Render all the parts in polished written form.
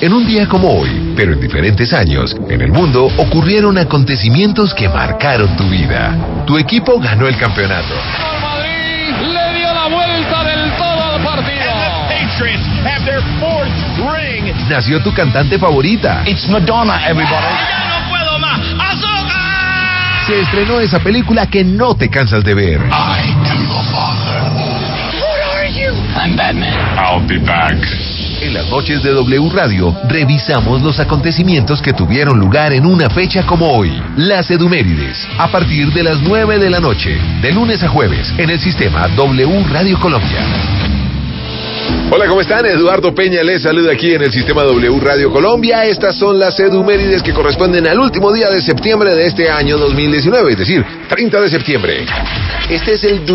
En un día como hoy, pero en diferentes años, en el mundo ocurrieron acontecimientos que marcaron tu vida. Tu equipo ganó el campeonato. El Madrid le dio la vuelta del todo al partido. Patriots have their fourth ring. Nació tu cantante favorita. It's Madonna, everybody. ¡Ya no puedo más! ¡Azúcar! Se estrenó esa película que no te cansas de ver. I am your father. What are you? I'm Batman. I'll be back. En las noches de W Radio, revisamos los acontecimientos que tuvieron lugar en una fecha como hoy. Las Edumérides, a partir de las 9 de la noche, de lunes a jueves, en el sistema W Radio Colombia. Hola, ¿cómo están? Eduardo Peña les saluda aquí en el sistema W Radio Colombia. Estas son las Edumérides que corresponden al último día de septiembre de este año 2019, es decir, 30 de septiembre. Este es el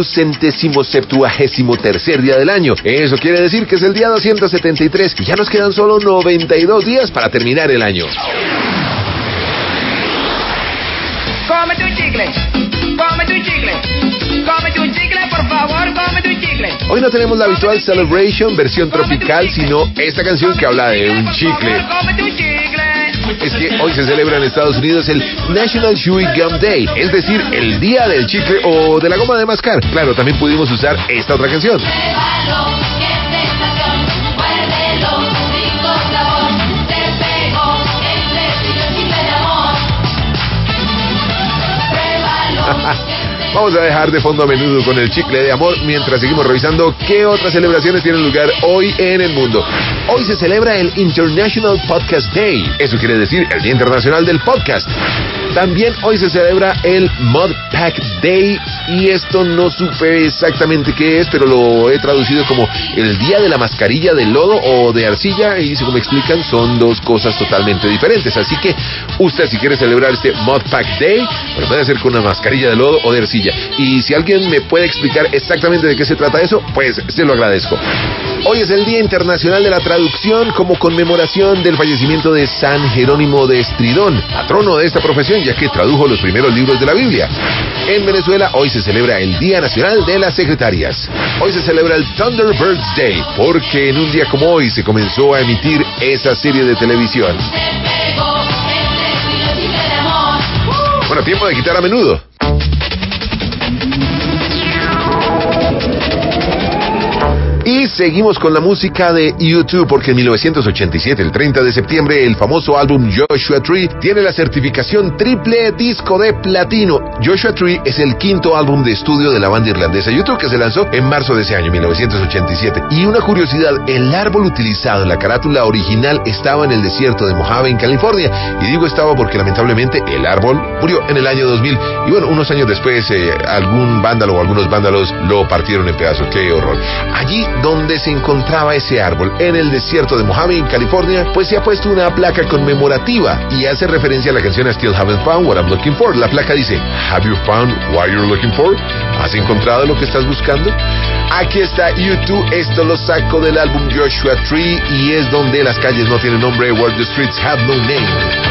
273º día del año. Eso quiere decir que es el día 273 y ya nos quedan solo 92 días para terminar el año. Cómete un chicle, cómete un chicle, cómete un chicle, por favor, cómete un chicle. Hoy no tenemos la habitual Celebration versión tropical, sino esta canción que habla de un chicle. Cómete un chicle. Es que hoy se celebra en Estados Unidos el National Chewing Gum Day, es decir, el día del chicle o de la goma de mascar. Claro, también pudimos usar esta otra canción. Vamos a dejar de fondo a menudo con el chicle de amor mientras seguimos revisando qué otras celebraciones tienen lugar hoy en el mundo. Hoy se celebra el International Podcast Day. Eso quiere decir el Día Internacional del Podcast. También hoy se celebra el Mud Pack Day y esto no supe exactamente qué es, pero lo he traducido como el Día de la Mascarilla de Lodo o de Arcilla y según me explican son dos cosas totalmente diferentes. Así que usted si quiere celebrar este Mud Pack Day, lo puede hacer con una mascarilla de lodo o de arcilla. Y si alguien me puede explicar exactamente de qué se trata eso, pues se lo agradezco. Hoy es el Día Internacional de la Traducción como conmemoración del fallecimiento de San Jerónimo de Estridón, patrono de esta profesión, ya que tradujo los primeros libros de la Biblia. En Venezuela hoy se celebra el Día Nacional de las Secretarias. Hoy se celebra el Thunderbirds Day, porque en un día como hoy se comenzó a emitir esa serie de televisión. Bueno, tiempo de quitar a menudo. Y seguimos con la música de U2 porque en 1987, el 30 de septiembre, el famoso álbum Joshua Tree tiene la certificación triple disco de platino. Joshua Tree es el quinto álbum de estudio de la banda irlandesa U2 que se lanzó en marzo de ese año, 1987. Y una curiosidad, el árbol utilizado en la carátula original estaba en el desierto de Mojave, en California. Y digo estaba porque lamentablemente el árbol murió en el año 2000. Y bueno, unos años después algún vándalo o algunos vándalos lo partieron en pedazos. ¡Qué horror! Allí donde se encontraba ese árbol, en el desierto de Mojave, en California, pues se ha puesto una placa conmemorativa y hace referencia a la canción I Still Haven't Found What I'm Looking For. La placa dice, Have you found what you're looking for? ¿Has encontrado lo que estás buscando? Aquí está U2, esto lo saco del álbum Joshua Tree y es donde las calles no tienen nombre, Where the Streets Have No Name.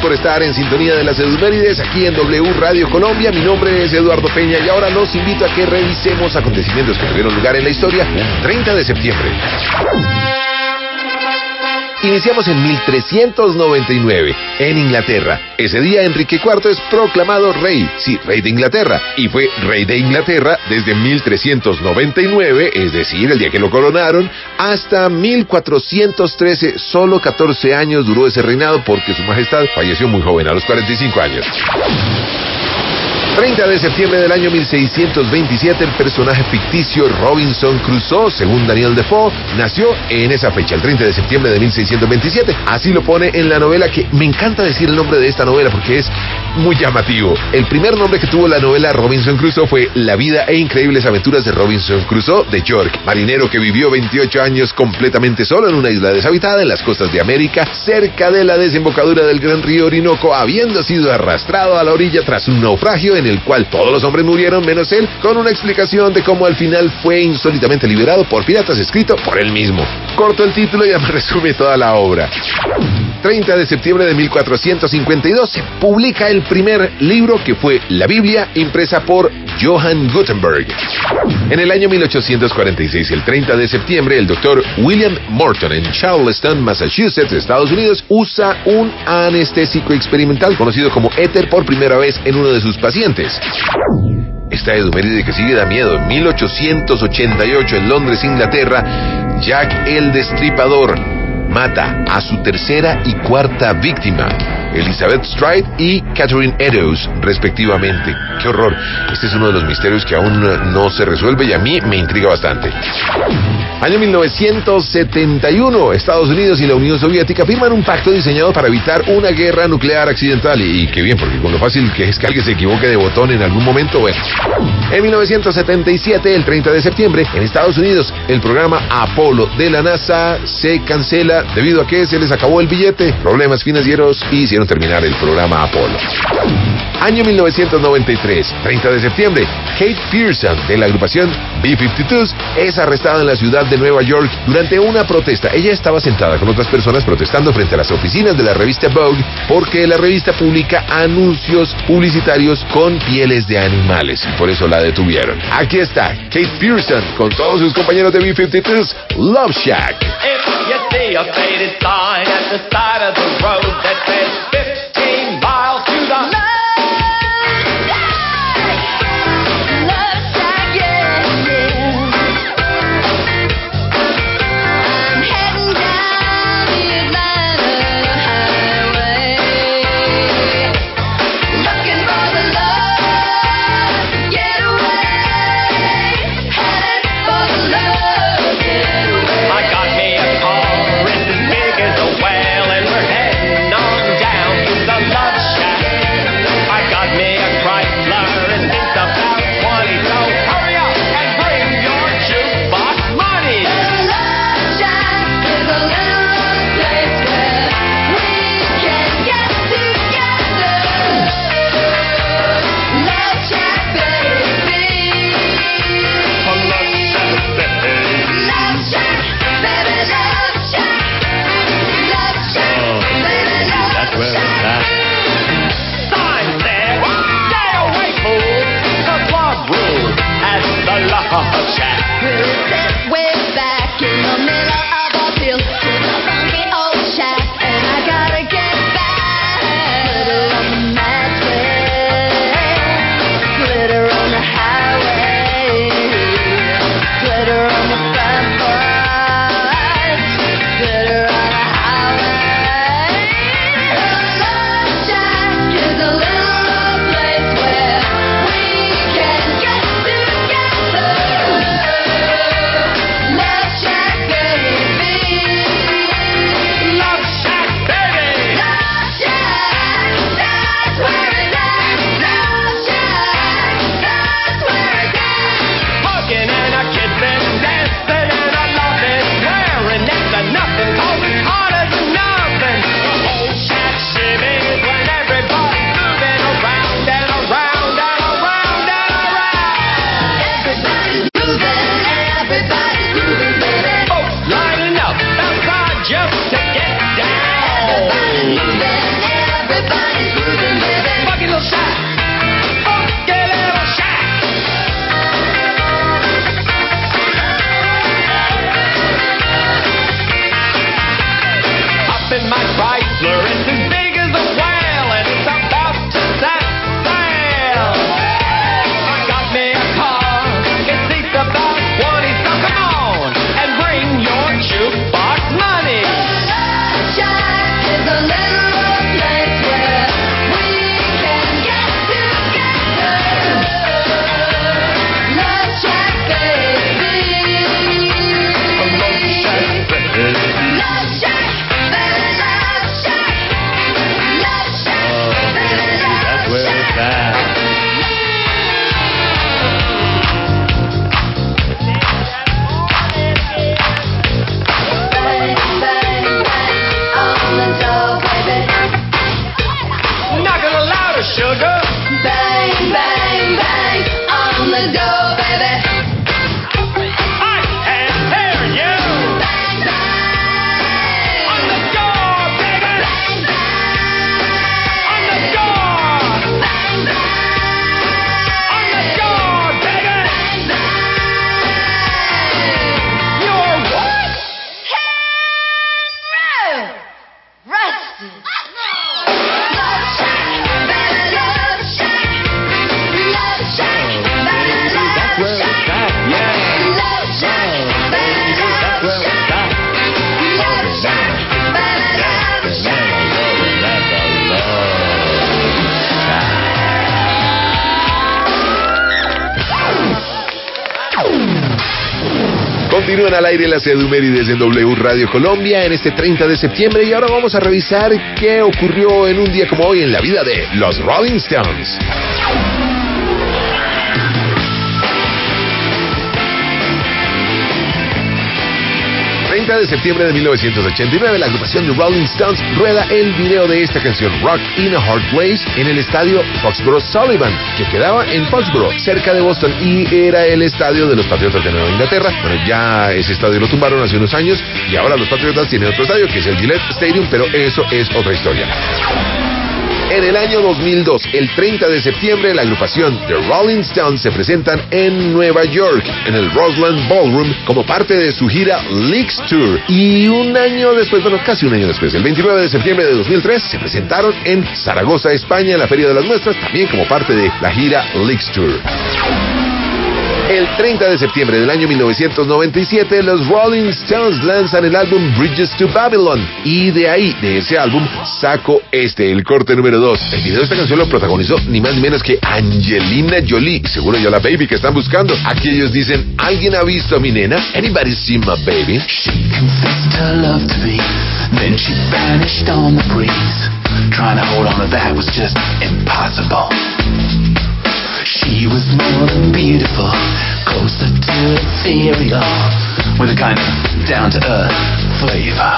por estar en sintonía de las Edumérides aquí en W Radio Colombia. Mi nombre es Eduardo Peña y ahora los invito a que revisemos acontecimientos que tuvieron lugar en la historia un 30 de septiembre. Iniciamos en 1399, en Inglaterra. Ese día Enrique IV es proclamado rey, sí, rey de Inglaterra, y fue rey de Inglaterra desde 1399, es decir, el día que lo coronaron, hasta 1413. Solo 14 años duró ese reinado porque su majestad falleció muy joven, a los 45 años. 30 de septiembre del año 1627, el personaje ficticio Robinson Crusoe, según Daniel Defoe, nació en esa fecha, el 30 de septiembre de 1627. Así lo pone en la novela, que me encanta decir el nombre de esta novela porque es muy llamativo. El primer nombre que tuvo la novela Robinson Crusoe fue La vida e increíbles aventuras de Robinson Crusoe de York, marinero que vivió 28 años completamente solo en una isla deshabitada en las costas de América, cerca de la desembocadura del gran río Orinoco, habiendo sido arrastrado a la orilla tras un naufragio en el cual todos los hombres murieron menos él, con una explicación de cómo al final fue insólitamente liberado por piratas, escrito por él mismo. Corto el título y ya me resume toda la obra. 30 de septiembre de 1452 se publica el primer libro, que fue la Biblia, impresa por Johann Gutenberg. En el año 1846, el 30 de septiembre, el doctor William Morton en Charleston, Massachusetts, Estados Unidos, usa un anestésico experimental conocido como éter por primera vez en uno de sus pacientes. Esta eduméride que sigue da miedo. En 1888, en Londres, Inglaterra, Jack el Destripador mata a su tercera y cuarta víctima, Elizabeth Stride y Catherine Eddowes, respectivamente. ¡Qué horror! Este es uno de los misterios que aún no se resuelve y a mí me intriga bastante. Año 1971, Estados Unidos y la Unión Soviética firman un pacto diseñado para evitar una guerra nuclear accidental. Y qué bien, porque con lo fácil que es que alguien se equivoque de botón en algún momento, bueno. En 1977, el 30 de septiembre, en Estados Unidos, el programa Apolo de la NASA se cancela debido a que se les acabó el billete, problemas financieros, y hicieron terminar el programa Apolo. Año 1993, 30 de septiembre, Kate Pearson, de la agrupación B-52s, es arrestada en la ciudad de Nueva York durante una protesta. Ella estaba sentada con otras personas protestando frente a las oficinas de la revista Vogue porque la revista publica anuncios publicitarios con pieles de animales y por eso la detuvieron. Aquí está Kate Pearson con todos sus compañeros de B-52s, Love Shack. If you see a faded sign at the side of the road that says 15 miles to the Continúan al aire las Edumérides en W Radio Colombia en este 30 de septiembre y ahora vamos a revisar qué ocurrió en un día como hoy en la vida de los Rolling Stones. 30 de septiembre de 1989, la agrupación de Rolling Stones rueda el video de esta canción, Rock in a Hard Place, en el estadio Foxborough Sullivan, que quedaba en Foxborough, cerca de Boston, y era el estadio de los Patriotas de Nueva Inglaterra. Bueno, ya ese estadio lo tumbaron hace unos años y ahora los Patriotas tienen otro estadio, que es el Gillette Stadium, pero eso es otra historia. En el año 2002, el 30 de septiembre, la agrupación The Rolling Stones se presentan en Nueva York, en el Roseland Ballroom, como parte de su gira Licks Tour. Y un año después, bueno, casi un año después, el 29 de septiembre de 2003, se presentaron en Zaragoza, España, en la Feria de las Muestras, también como parte de la gira Licks Tour. El 30 de septiembre del año 1997, los Rolling Stones lanzan el álbum Bridges to Babylon. Y de ahí, de ese álbum, saco el corte número 2. El video de esta canción lo protagonizó ni más ni menos que Angelina Jolie. Seguro ya la baby que están buscando. Aquí ellos dicen, ¿alguien ha visto a mi nena? Anybody seen my baby? She confessed her love to me, then she vanished on the breeze. Trying to hold on to that was just impossible. She was more than beautiful, closer to ethereal, with a kind of down-to-earth flavor.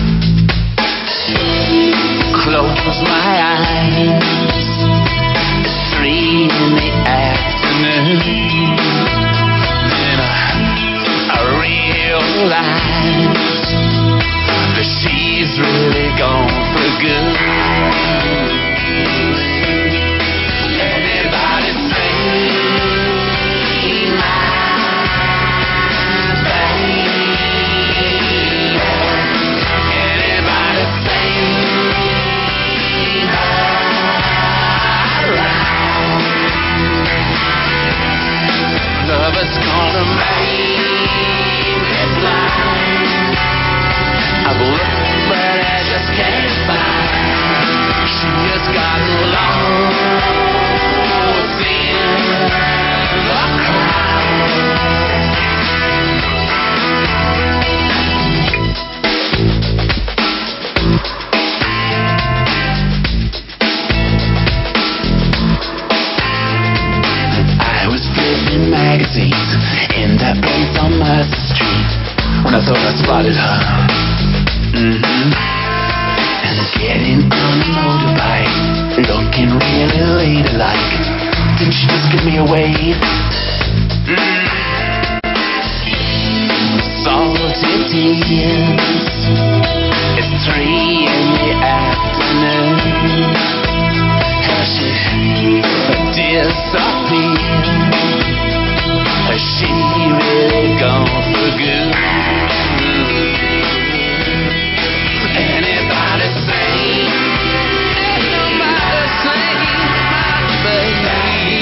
Close my eyes, it's 3 in the afternoon, then I realize that she's really gone for good. Lover's gonna make me blind. I've looked, but I just can't find. She has gotten lost in the crowd. I was flipping magazines in that place on Mercer Street when I thought I spotted her. And getting on a motorbike, looking really ladylike. Didn't she just give me away? Salty tears, it's 3 in the afternoon. How she disappeared? Has she really gone for good? Anybody say? Nobody say my baby.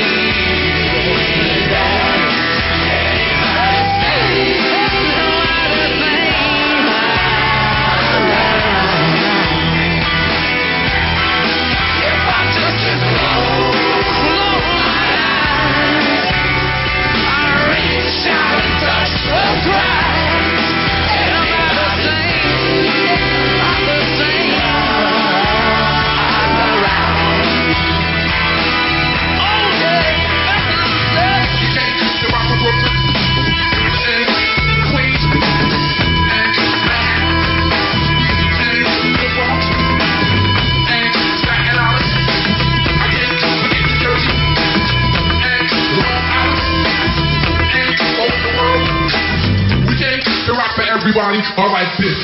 Anybody say? Nobody say my love. If I just close my eyes, everybody are like this.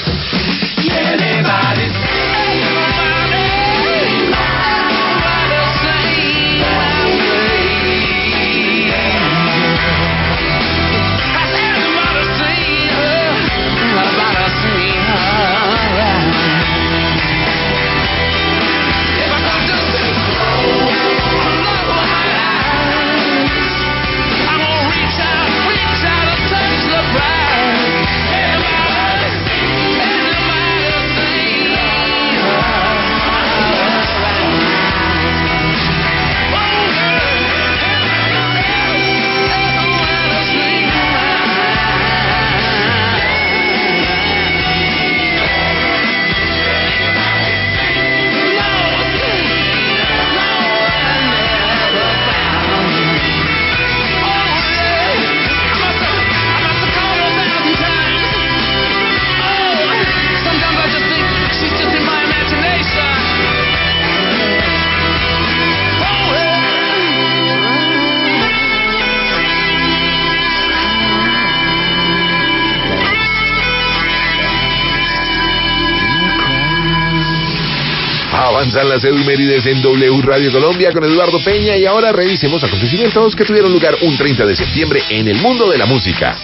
Avanzan las efemérides en W Radio Colombia con Eduardo Peña y ahora revisemos acontecimientos que tuvieron lugar un 30 de septiembre en el mundo de la música.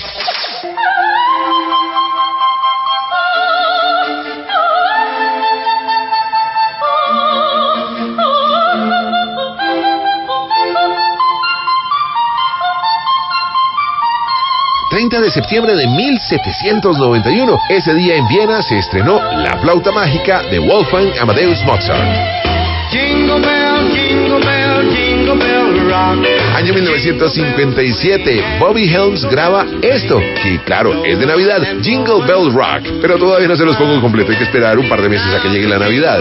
De septiembre de 1791. Ese día en Viena se estrenó La flauta mágica de Wolfgang Amadeus Mozart. Jingle bell, jingle bell, jingle bell rock. Año 1957, Bobby Helms graba esto, que claro, es de Navidad, Jingle Bell Rock, pero todavía no se los pongo completo, hay que esperar un par de meses a que llegue la Navidad.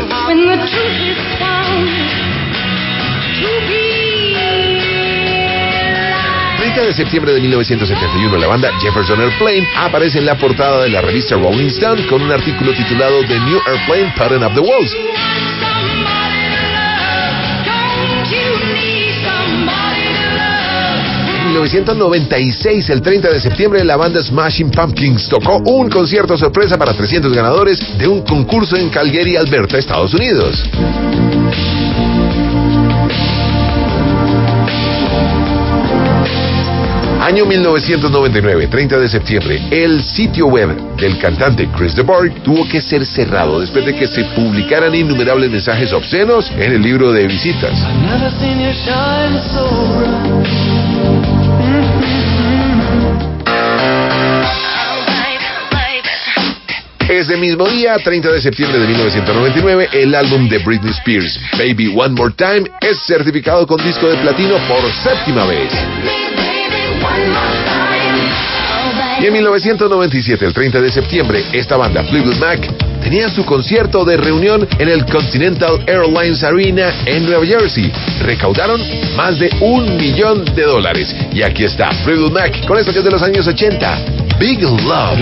30 de septiembre de 1971, la banda Jefferson Airplane aparece en la portada de la revista Rolling Stone con un artículo titulado The New Airplane Putting Up the Walls. En 1996, el 30 de septiembre, la banda Smashing Pumpkins tocó un concierto sorpresa para 300 ganadores de un concurso en Calgary, Alberta, Estados Unidos. Año 1999, 30 de septiembre, el sitio web del cantante Chris DeBarg tuvo que ser cerrado después de que se publicaran innumerables mensajes obscenos en el libro de visitas. Ese mismo día, 30 de septiembre de 1999, el álbum de Britney Spears, Baby One More Time, es certificado con disco de platino por 7ª vez. Y en 1997, el 30 de septiembre, esta banda, Fleetwood Mac, tenía su concierto de reunión en el Continental Airlines Arena en Nueva Jersey. Recaudaron más de $1 millón. Y aquí está Fleetwood Mac con esto que es de los años 80, Big Love.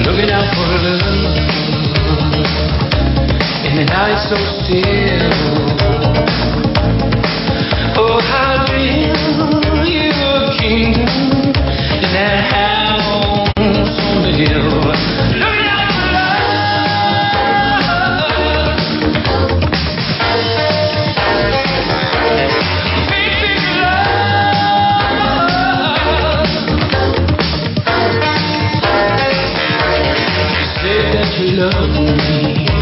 That house on the hill. Looking out for love. Big, big love. You said that you love me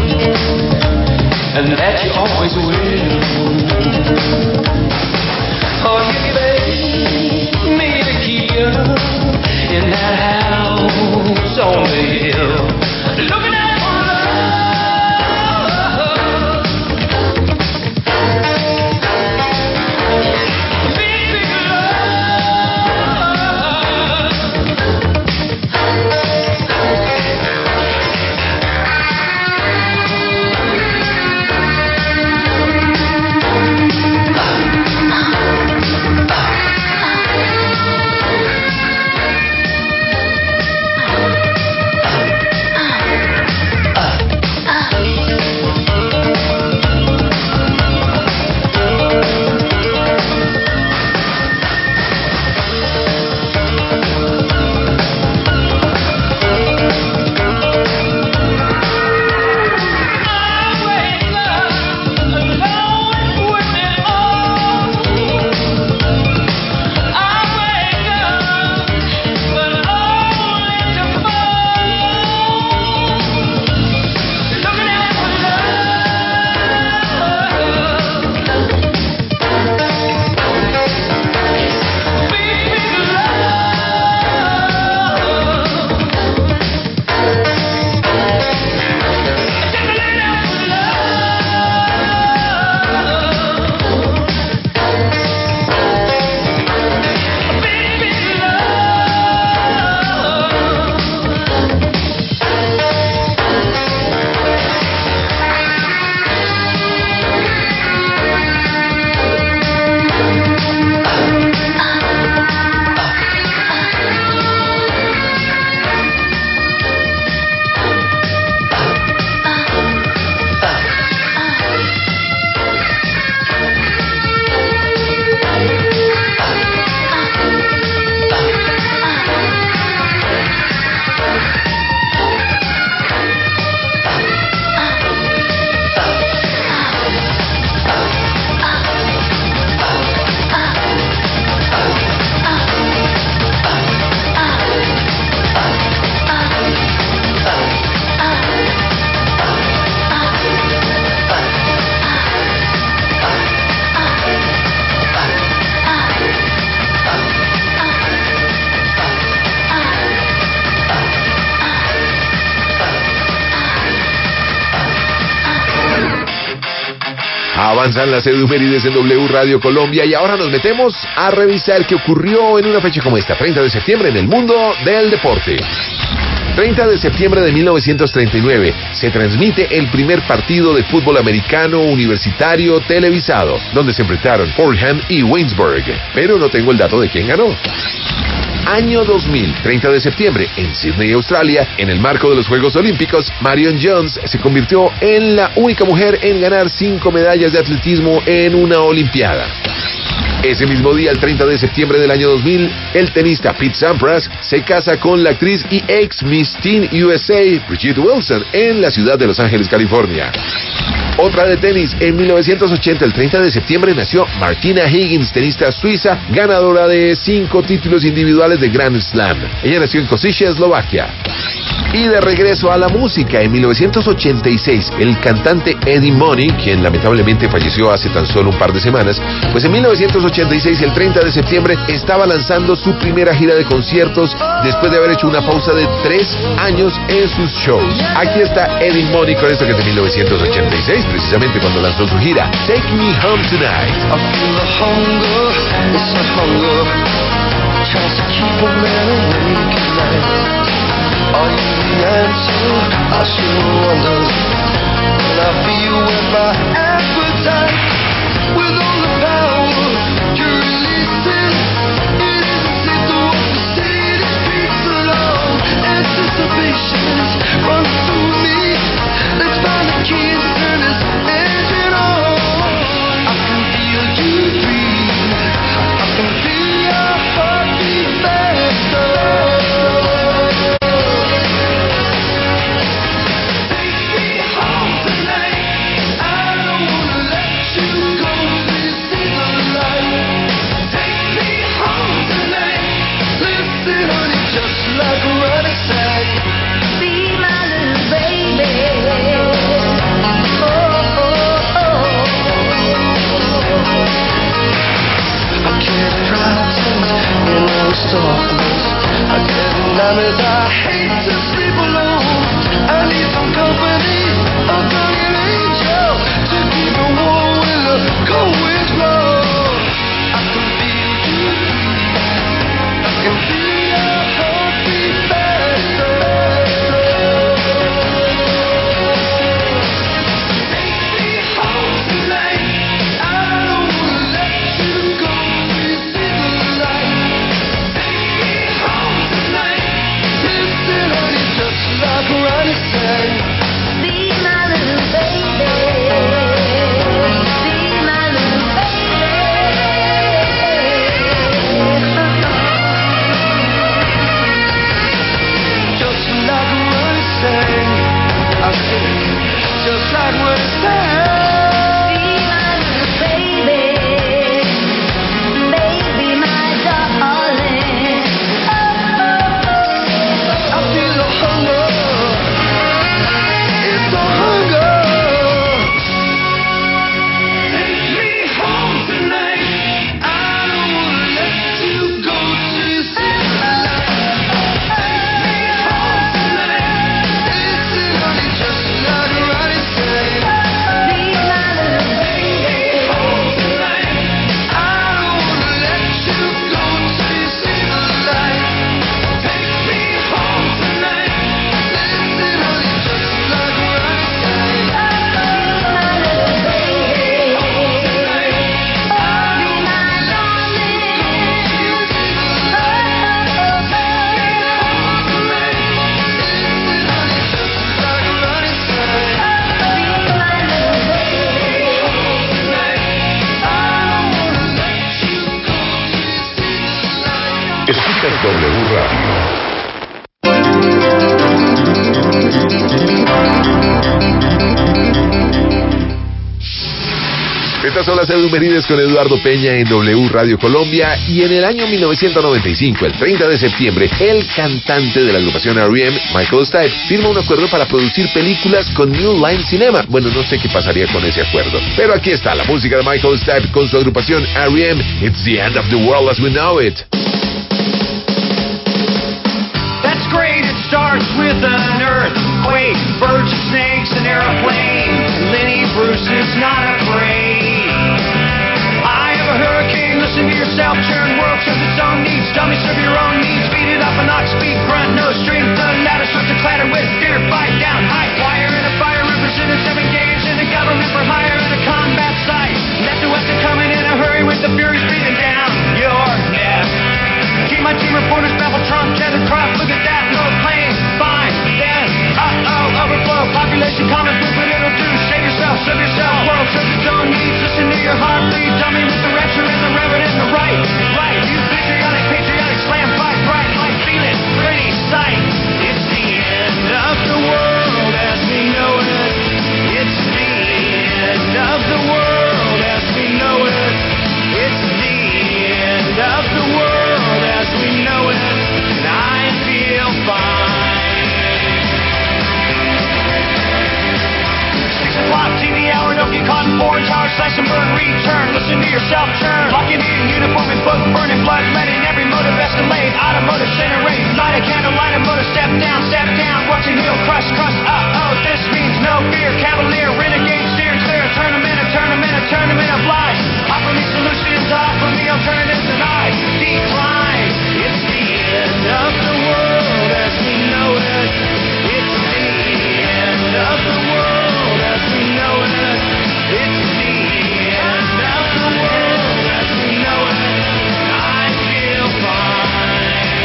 and that you always will. Oh, you beg me to keep you in that house on the hill, looking out for love. Big, big love. Avanzan las efemérides en W Radio Colombia y ahora nos metemos a revisar qué ocurrió en una fecha como esta, 30 de septiembre, en el mundo del deporte. 30 de septiembre de 1939 se transmite el primer partido de fútbol americano universitario televisado, donde se enfrentaron Fordham y Waynesburg, pero no tengo el dato de quién ganó. Año 2000, 30 de septiembre, en Sydney, Australia, en el marco de los Juegos Olímpicos, Marion Jones se convirtió en la única mujer en ganar 5 medallas de atletismo en una olimpiada. Ese mismo día, el 30 de septiembre del año 2000, el tenista Pete Sampras se casa con la actriz y ex Miss Teen USA, Brigitte Wilson, en la ciudad de Los Ángeles, California. Otra de tenis, en 1980, el 30 de septiembre, nació Martina Higgins, tenista suiza, ganadora de 5 títulos individuales de Grand Slam. Ella nació en Košice, Eslovaquia. Y de regreso a la música, en 1986, el cantante Eddie Money, quien lamentablemente falleció hace tan solo un par de semanas, pues en 1986, el 30 de septiembre, estaba lanzando su primera gira de conciertos después de haber hecho una pausa de 3 años en sus shows. Aquí está Eddie Money con esto que es de 1986, precisamente cuando lanzó su gira, Take Me Home Tonight. I feel the hunger, it's a hunger, tries to keep a man awake at night. Are you the answer? I sure wonder. When I feel with my appetite, with all the power you're releasing, it isn't safe to walk the city streets alone. Anticipation's running through me. Let's find the key and turn this engine on. I can feel you breathe. I can feel your heartbeat faster. Darkness, I get numbness. I hate to sleep alone. I need some company, a guardian angel to keep me warm when the cold winds blow. I can feel you breathe. I can feel your heartbeat faster. Take me home tonight. I don't wanna let you go till you see the light. Like Ronnie sang, be my little baby, be my little baby. Just like Ronnie sang, I sing, just like Ronnie sang. Be my little baby, baby, my darling. I feel the hunger. Escuchas W Radio. Estas son las efemérides con Eduardo Peña en W Radio Colombia. Y en el año 1995, el 30 de septiembre, el cantante de la agrupación R.E.M., Michael Stipe, firma un acuerdo para producir películas con New Line Cinema. Bueno, no sé qué pasaría con ese acuerdo, pero aquí está la música de Michael Stipe con su agrupación R.E.M. It's the end of the world as we know it. That's great, it starts with an earthquake, birds and snakes, an airplane. Lenny Bruce is not afraid. self-churn, world serves its own needs. Dummy, serve your own needs. Beat it up an ox, speed, grunt, no strings. The ladder starts to clatter with fear. Fight down, high wire in a fire. Representatives engaged in a government for hire in a combat site. That's the West coming in a hurry with the furies breathing down your neck. Keep my team reporters baffled, Trump, tether crop. Look at that, no plane, fine, then, overflow. Population common food, but it'll do. Save yourself, serve yourself. World serves its own needs. Listen to your heart bleed. Dummy with the rapture and the reverend and the right. Right, you patriotic slam fight. Bright light, feel it, pretty sight. It's the end of the world as we know it. It's the end of the world as we know it. It's the end of the world as we know it. And I feel fine. 6 o'clock, TV hour, don't get caught in foreign tower, slash and burn, return, listen to yourself churn. Locking in, uniform and book, burning blood, letting every motive escalate. Automotive, generate, light a candle, light a motor, step down, watch it heal, crush, this means no fear, cavalier, renegade, steer clear, a tournament of lies. Offer me solutions, offer me alternatives, and I decline. It's the end of the world as we know it. It's the end of the world as we know it. It's the end of the world as we know it. I feel fine.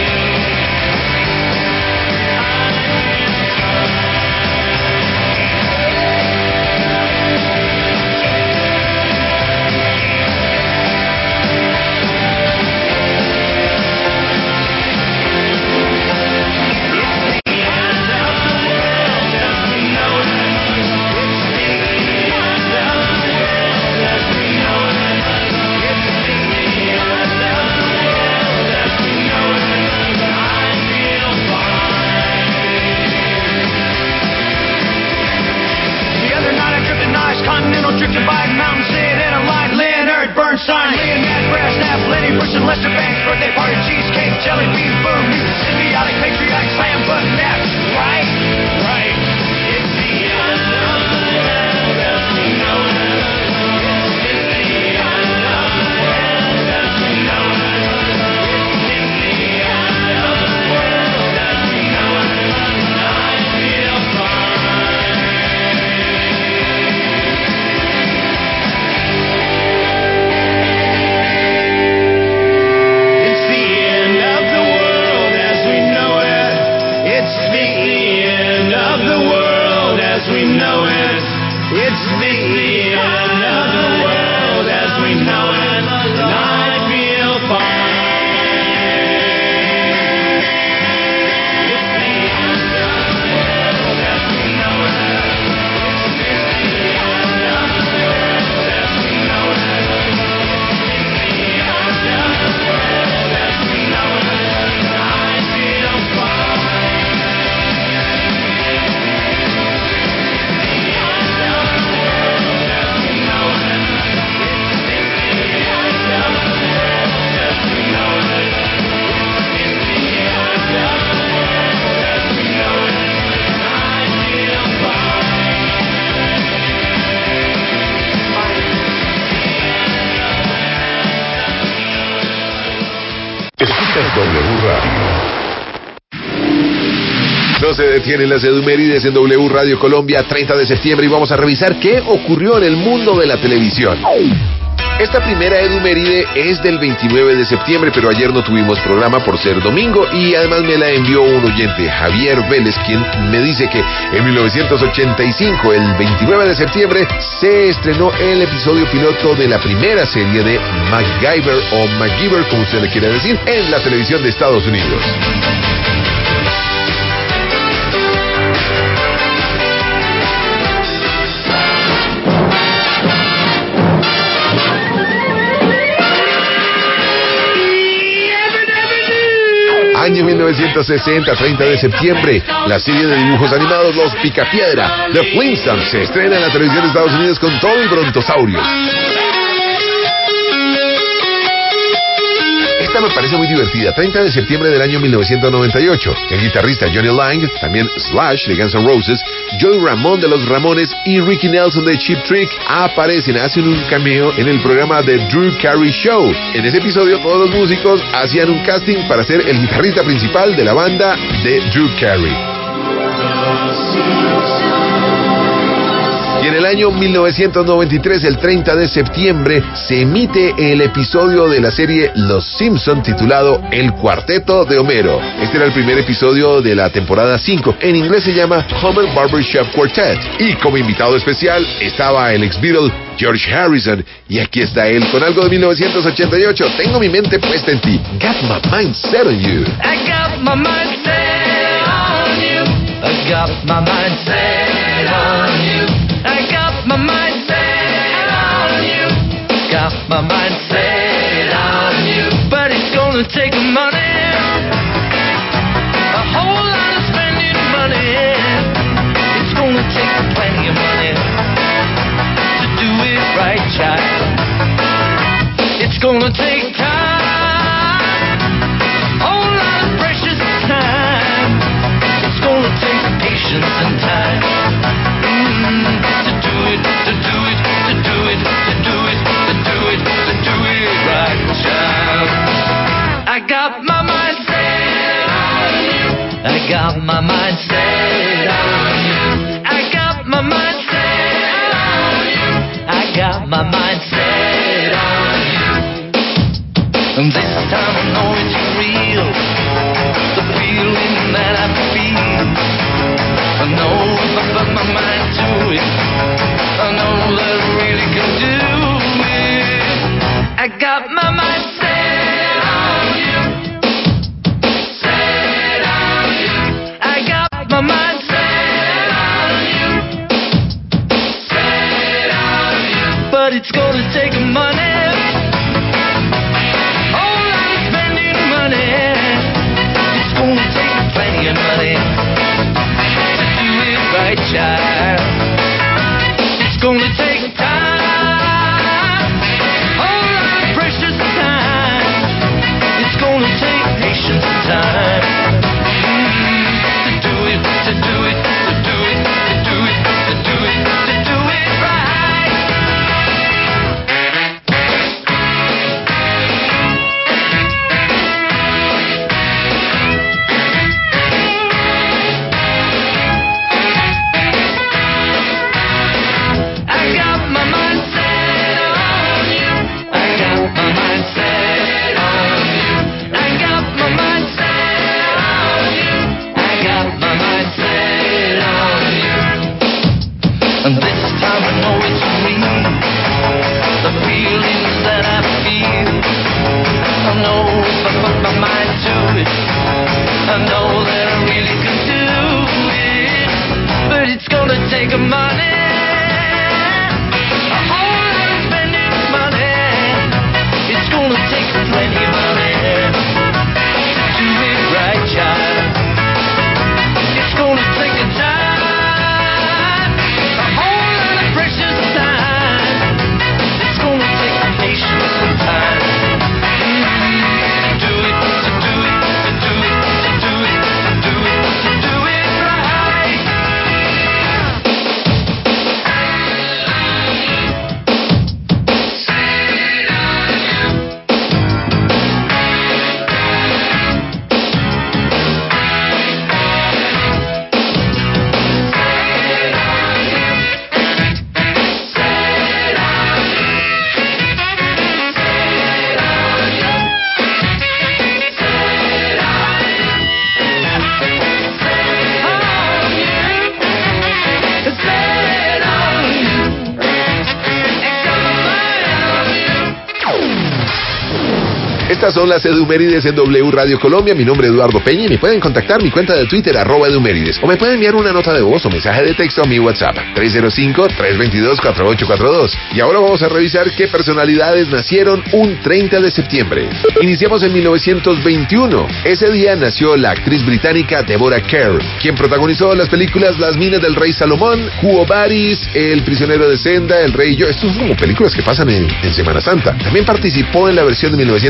Continental drifted by mountain, sit in a line. Leonard Bernstein, Leonard Brashnap, Lenny Bruce and Lester Banks, birthday party, cheesecake, jelly bean, boom, symbiotic, patriotic, slam button, that's right. It's the end of the world as we know it. It's the end of the world as we know it. It's the end of the world as we know it. I feel fine. We know it. It's the end of the world as we know it. And I feel fine. It's the end of the world as we know it. It's the end of the world as we know it. It's the end of the world as we know it. And I feel fine. Escuchas W Radio. No se detienen las edumérides en W Radio Colombia, 30 de septiembre, y vamos a revisar qué ocurrió en el mundo de la televisión. Esta primera eduméride es del 29 de septiembre, pero ayer no tuvimos programa por ser domingo, y además me la envió un oyente, Javier Vélez, quien me dice que en 1985, el 29 de septiembre, se estrenó el episodio piloto de la primera serie de MacGyver, o MacGyver, como usted le quiera decir, en la televisión de Estados Unidos. Año 1960, 30 de septiembre, la serie de dibujos animados Los Picapiedra, The Flintstones, se estrena en la televisión de Estados Unidos con todo y brontosaurios. Esta Esta me parece muy divertida. 30 de septiembre del año 1998. El guitarrista Johnny Lang, también Slash de Guns N' Roses, Joey Ramone de los Ramones y Ricky Nelson de Cheap Trick hacen un cameo en el programa The Drew Carey Show. En ese episodio todos los músicos hacían un casting para ser el guitarrista principal de la banda de Drew Carey. Y en el año 1993, el 30 de septiembre, se emite el episodio de la serie Los Simpson titulado El Cuarteto de Homero. Este era el primer episodio de la temporada 5. En inglés se llama Homer Barbershop Quartet. Y como invitado especial estaba el ex-Beatle George Harrison. Y aquí está él con algo de 1988. Tengo mi mente puesta en ti. Got my mind set on you. I got my mind set on you. I got my mind set on you. I got my mind set on you. Got my mind set on you. But it's gonna take money, a whole lot of spending money. It's gonna take plenty of money to do it right, child. It's gonna take time, a whole lot of precious time. It's gonna take patience and time. I got my mind set on you. I got my mind set on you. I got my mind set on you. I got my mind set on you. And this time I know it's real, the feeling that I feel. I know if I put my mind to it, I know that I really can do it. I got my mind set on you. Set on you. I got my mind set on you. Set on you. But it's gonna take money, whole lot of spending money. It's gonna take plenty of money to do it right, child. It's gonna take time, whole lot of precious time. It's gonna take patience and time to do it, to do it, to do it, to do it, to do it, to do it right. I got my mind set on you. I got my mind set on you. I got my mind set on you. I got my mind set on you. And this time I know it's real, the feelings that I feel. I know if I put my mind to it, I know that I really can do it. But it's gonna take money, a whole lot of spending money. It's gonna take plenty of money to do it right, child. It's gonna take a time, a whole lot of precious time. It's gonna take patience and time to do it, to do it, to do it, to do it, to do it, to do it right. Estas son las Edumérides en W Radio Colombia. Mi nombre es Eduardo Peña y me pueden contactar mi cuenta de Twitter @Edumérides o me pueden enviar una nota de voz o mensaje de texto a mi WhatsApp 305-322-4842. Y ahora vamos a revisar qué personalidades nacieron un 30 de septiembre. Iniciamos en 1921. Ese día nació la actriz británica Deborah Kerr, quien protagonizó las películas Las minas del rey Salomón, Quo Vadis, El prisionero de Zenda, El rey y yo. Estos son como películas que pasan en Semana Santa. También participó en la versión de 1969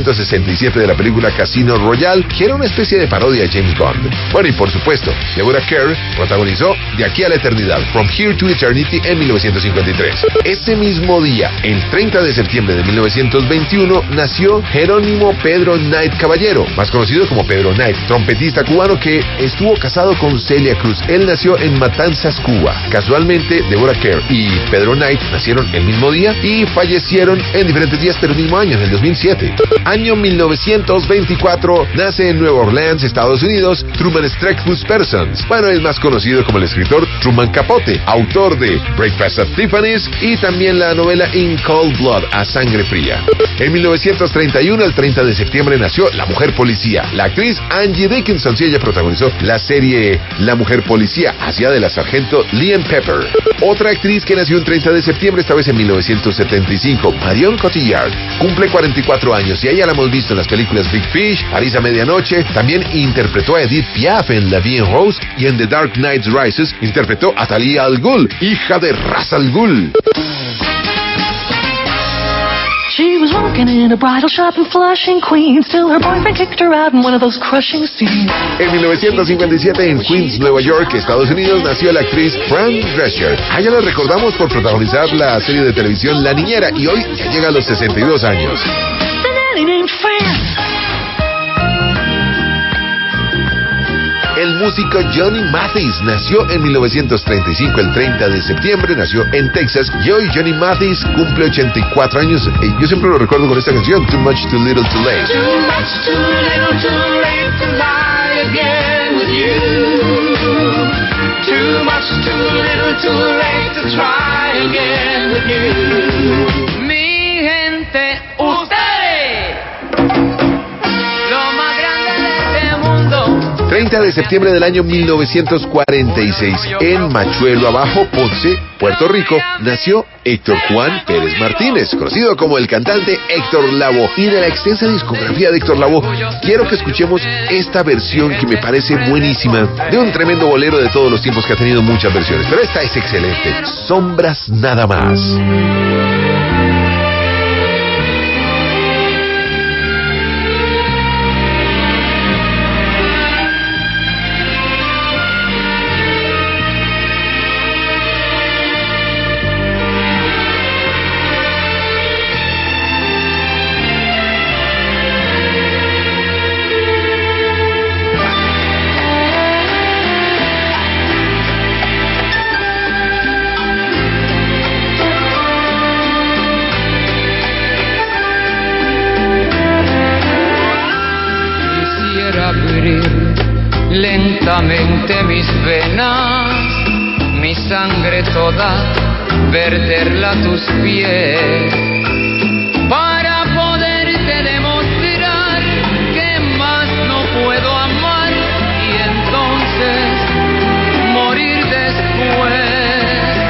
1977 de la película Casino Royale, que era una especie de parodia de James Bond. Bueno, y por supuesto, Deborah Kerr protagonizó De aquí a la eternidad, From Here to Eternity, en 1953. Ese mismo día, el 30 de septiembre de 1921, nació Jerónimo Pedro Knight Caballero, más conocido como Pedro Knight, trompetista cubano que estuvo casado con Celia Cruz. Él nació en Matanzas, Cuba. Casualmente, Deborah Kerr y Pedro Knight nacieron el mismo día y fallecieron en diferentes días, pero el mismo año, en el 2007. Año 1924, nace en Nueva Orleans, Estados Unidos, Truman Streckfus Persons. Bueno, es más conocido como el escritor Truman Capote, autor de Breakfast at Tiffany's y también la novela In Cold Blood, A Sangre Fría. En 1931, el 30 de septiembre, nació La Mujer Policía. La actriz Angie Dickinson, sí, ella protagonizó la serie La Mujer Policía, hacía de la sargento Liam Pepper. Otra actriz que nació el 30 de septiembre, esta vez en 1975, Marion Cotillard, cumple 44 años y a ella la hemos visto en las películas Big Fish, París a medianoche. También interpretó a Edith Piaf en La Vie en Rose y en The Dark Knight Rises interpretó a Talia al Ghul, hija de Ra's al Ghul. She was working in a bridal shop in Flushing, Queens, till her boyfriend kicked her out in one of those crushing scenes. En 1957, en Queens, Nueva York, Estados Unidos, nació la actriz Fran Drescher. A ella la recordamos por protagonizar la serie de televisión La Niñera y hoy ya llega a los 62 años. The nanny named Fran. El músico Johnny Mathis nació en 1935, el 30 de septiembre, nació en Texas y hoy Johnny Mathis cumple 84 años. Yo siempre lo recuerdo con esta canción, Too Much Too Little Too Late. Too much too little too late to lie again with you. Too much too little too late to try again with you. Mi gente, ustedes, lo más grande de este mundo. 30 de septiembre del año 1946, en Machuelo Abajo, Ponce, Puerto Rico, nació Héctor Juan Pérez Martínez, conocido como el cantante Héctor Lavoe. Y de la extensa discografía de Héctor Lavoe, quiero que escuchemos esta versión que me parece buenísima, de un tremendo bolero de todos los tiempos que ha tenido muchas versiones, pero esta es excelente, Sombras Nada Más. Lentamente mis venas, mi sangre toda, verterla a tus pies, para poderte demostrar que más no puedo amar y entonces morir después.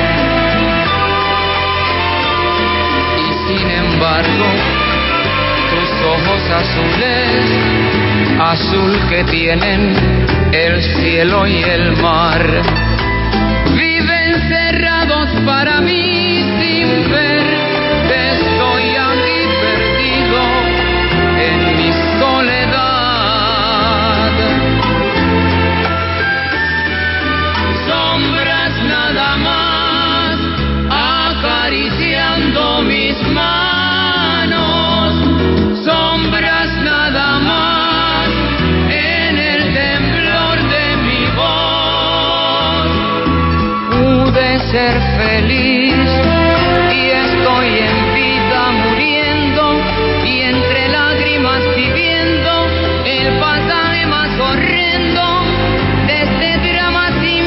Y sin embargo, tus ojos azules, azul que tienen el cielo y el mar, viven cerrados para mí sin ver que estoy aquí perdido en mi soledad. Sombras nada más acariciando mis manos, sombras nada más. Ser feliz y estoy en vida muriendo y entre lágrimas viviendo el pasaje más horrendo de este drama sin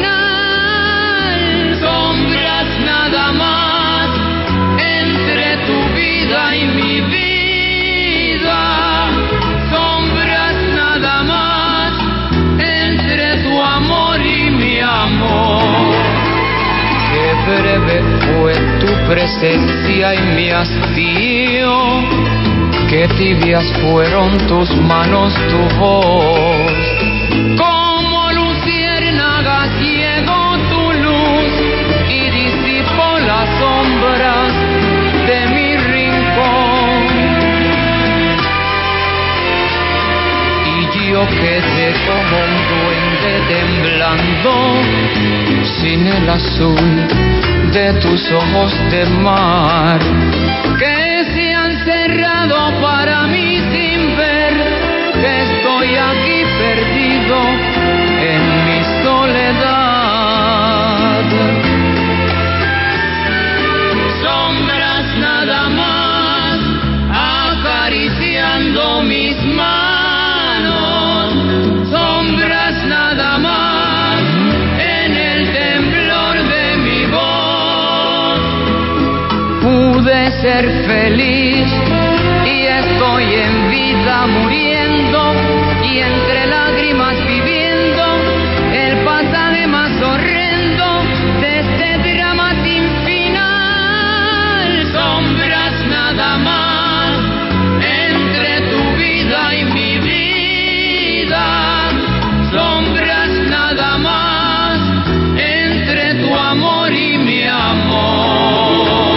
final. Sombras nada más entre tu vida y mi vida, sombras nada más entre tu amor y mi amor. Qué breve fue tu presencia y mi hastío, qué tibias fueron tus manos, tu voz. Como luciérnaga ciegó tu luz y disipó las sombras de mi rincón. quedé como un duende temblando sin el azul de tus ojos de mar, que se han cerrado para mí sin ver que estoy aquí perdido en mi soledad. Sombras nada más acariciando mis manos, sombras nada más en el temblor de mi voz. Pude ser feliz y estoy en vida muriendo y entre lágrimas viviendo el pasaje más horrendo de este drama sin final. Sombras nada más entre tu vida y mi vida, sombras nada más entre tu amor y mi amor.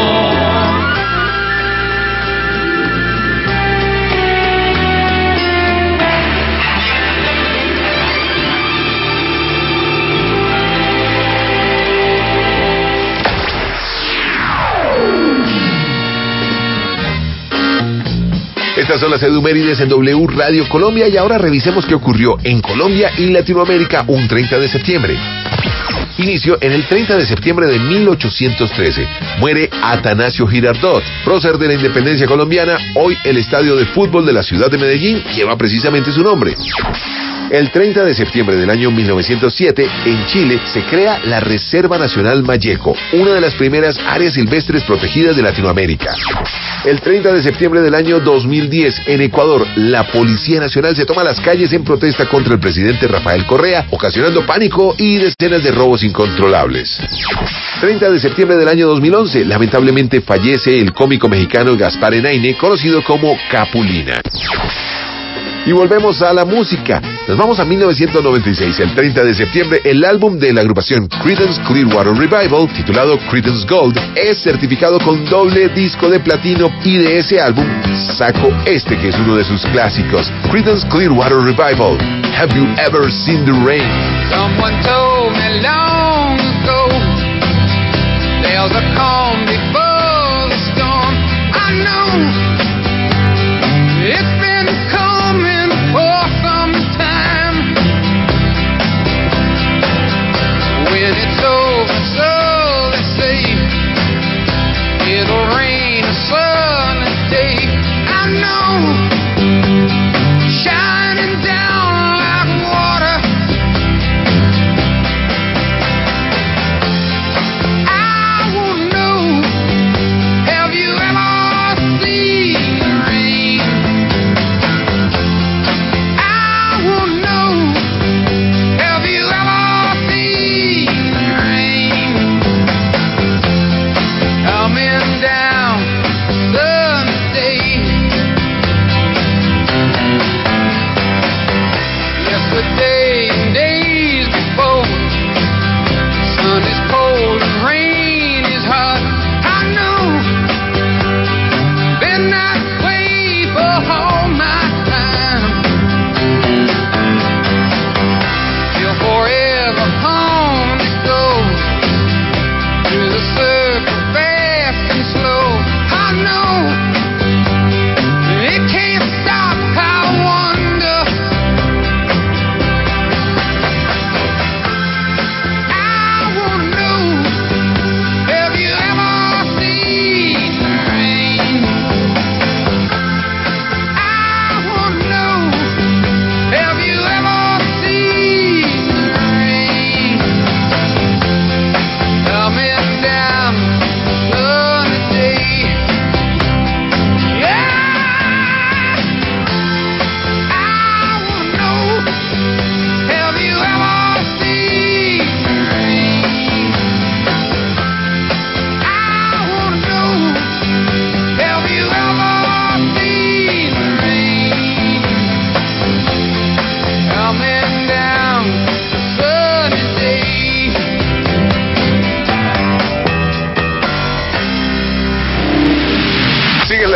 Estas son las edumérides en W Radio Colombia y ahora revisemos qué ocurrió en Colombia y Latinoamérica un 30 de septiembre. Inicio en el 30 de septiembre de 1813. Muere Atanasio Girardot, prócer de la independencia colombiana. Hoy el estadio de fútbol de la ciudad de Medellín lleva precisamente su nombre. El 30 de septiembre del año 1907, en Chile, se crea la Reserva Nacional Malleco, una de las primeras áreas silvestres protegidas de Latinoamérica. El 30 de septiembre del año 2010, en Ecuador, la Policía Nacional se toma las calles en protesta contra el presidente Rafael Correa, ocasionando pánico y decenas de robos incontrolables. 30 de septiembre del año 2011, lamentablemente fallece el cómico mexicano Gaspar Enaine, conocido como Capulina. Y volvemos a la música. Nos vamos a 1996. El 30 de septiembre, el álbum de la agrupación Creedence Clearwater Revival, titulado Creedence Gold, es certificado con doble disco de platino, y de ese álbum saco este que es uno de sus clásicos, Creedence Clearwater Revival, Have You Ever Seen the Rain? Someone told me long ago there's a calm before the storm. I know it's been coming for some time. When it's over, so they say, it'll rain a sunny day. I know, shining down like water. I won't know, have you ever seen the rain? I won't know, have you ever seen the rain? Coming down Sunday. Yesterday and days before, sun is cold and rain is hot. I know, been that way for all my time. Till forever home it goes, through the circle fast and slow. I know, it can't stop, I wonder.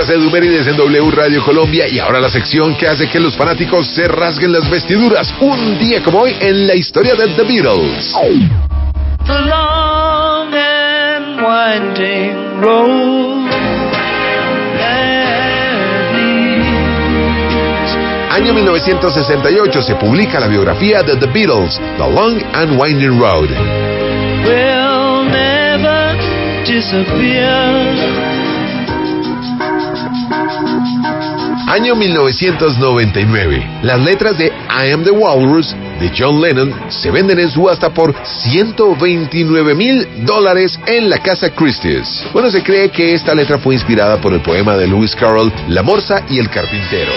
las Edumérides en W Radio Colombia y ahora la sección que hace que los fanáticos se rasguen las vestiduras. Un día como hoy en la historia de The Beatles. The long and winding road that leads. Año 1968 se publica la biografía de The Beatles, The Long and Winding Road. Will never disappear. Año 1999. Las letras de I Am the Walrus de John Lennon se venden en subasta por $129,000 en la casa Christie's. Bueno, se cree que esta letra fue inspirada por el poema de Lewis Carroll, La Morsa y el Carpintero.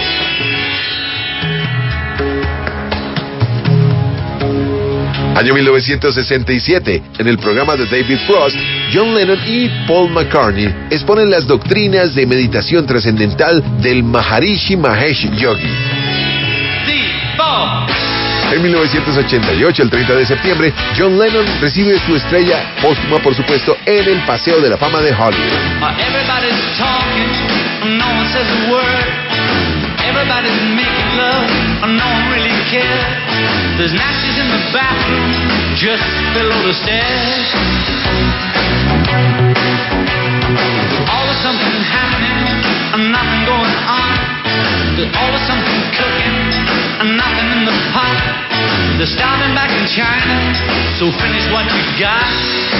Año 1967, en el programa de David Frost, John Lennon y Paul McCartney exponen las doctrinas de meditación trascendental del Maharishi Mahesh Yogi. En 1988, el 30 de septiembre, John Lennon recibe su estrella póstuma, por supuesto, en el Paseo de la Fama de Hollywood. Everybody's talking, no one says a word. Everybody's making love, no one really cares. There's nasties in the bathroom, just below the stairs. Always something happening, and nothing going on. There's always something cooking, and nothing in the pot. They're starving back in China, so finish what you got.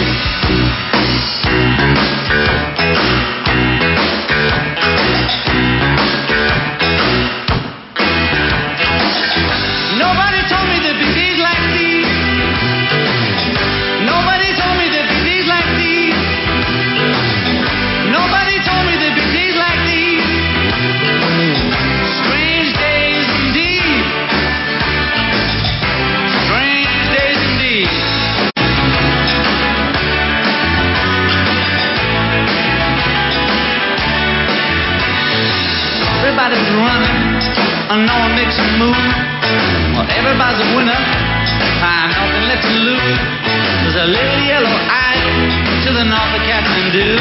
Nobody told me there'd be days like these. Nobody told me there'd be days like these. Nobody told me there'd be days like these. Strange days indeed. Strange days indeed. Everybody's running, and no one makes a move. Well, everybody's a winner, nothing left to lose. There's a little yellow island to the north of Kathmandu.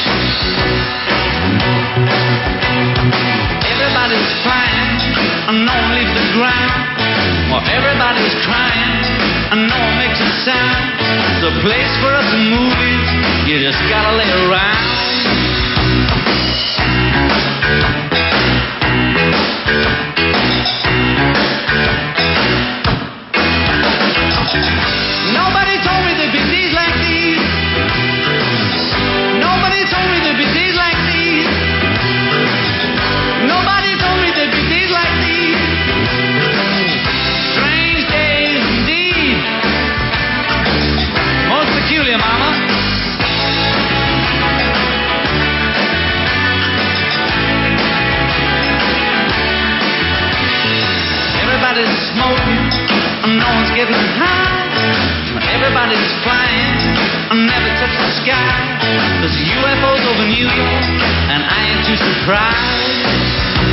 Everybody's flying, and no one leaves the ground. Well, everybody's crying, and no one makes a sound. It's a place for us in movies, you just gotta lay around. Nobody told me there'd be days like these. Nobody told me there'd be days like these. Nobody told me there'd be days like these. Strange days indeed. Most peculiar, mama. Everybody's smoking, and no one's getting high. Everybody's flying, and never touch the sky. There's UFOs over New York, and I ain't too surprised.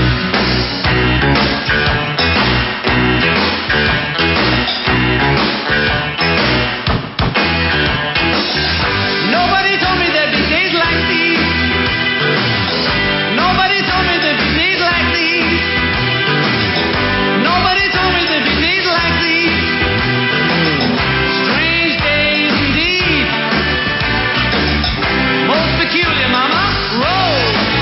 Nobody told me there'd be days like these. Nobody told me there'd be days like these. Nobody told me there'd be days like these. Strange days indeed. Most peculiar, mama. Roll.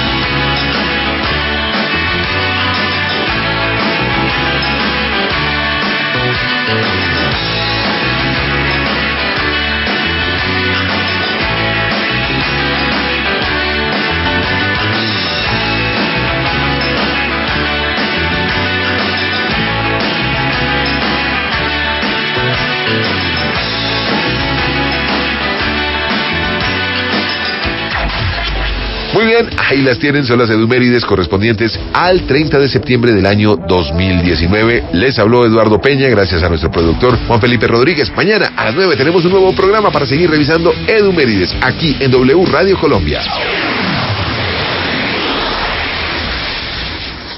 Muy bien, ahí las tienen, son las Edumérides correspondientes al 30 de septiembre del año 2019. Les habló Eduardo Peña, gracias a nuestro productor Juan Felipe Rodríguez. Mañana a las 9 tenemos un nuevo programa para seguir revisando Edumérides aquí en W Radio Colombia.